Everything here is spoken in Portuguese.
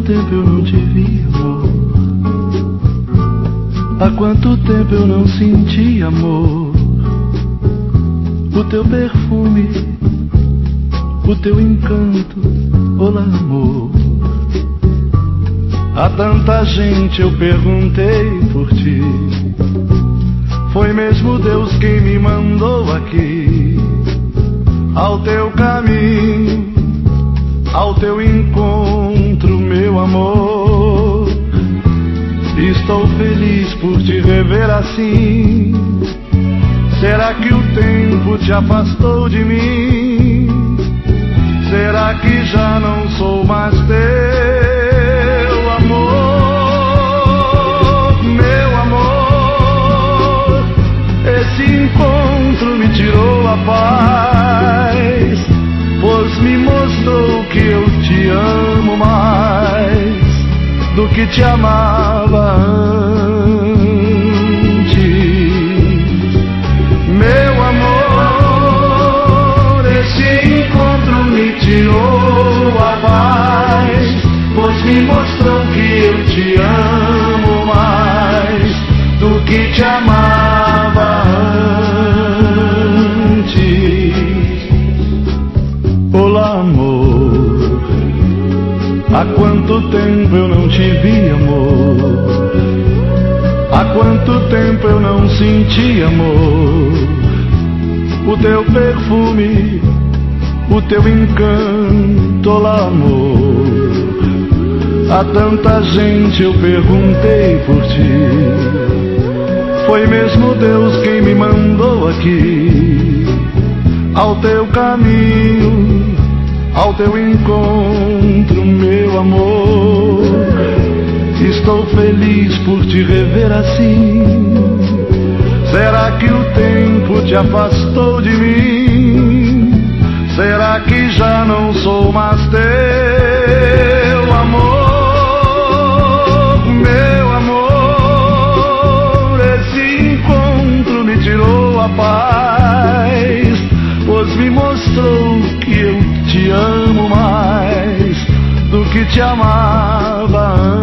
tempo eu não te vi, amor? Há quanto tempo eu não senti, amor? O teu perfume, o teu encanto, olá, amor. A tanta gente eu perguntei por ti. Foi mesmo Deus quem me mandou aqui, ao teu caminho, ao teu encontro, meu amor. Estou feliz por te rever assim. Será que o tempo te afastou de mim? Será que já não sou mais teu amor? Meu amor, esse encontro me tirou a paz, pois me mostrou que eu te amo mais do que te amava antes. Meu amor, esse encontro me tirou a paz, pois me mostrou que eu te amo mais do que te amava antes. Olá, amor, há quanto tempo eu não te vi, amor? Há quanto tempo eu não senti, amor? O teu perfume, o teu encanto, olá, amor. Há tanta gente eu perguntei por ti. Foi mesmo Deus quem me mandou aqui, ao teu caminho, ao teu encontro, meu amor. Estou feliz por te rever assim. Será que o tempo te afastou de mim? Será que já não sou mais teu amor? Meu amor, esse encontro me tirou a paz, pois me mostrou que eu te amo mais do que te amava antes.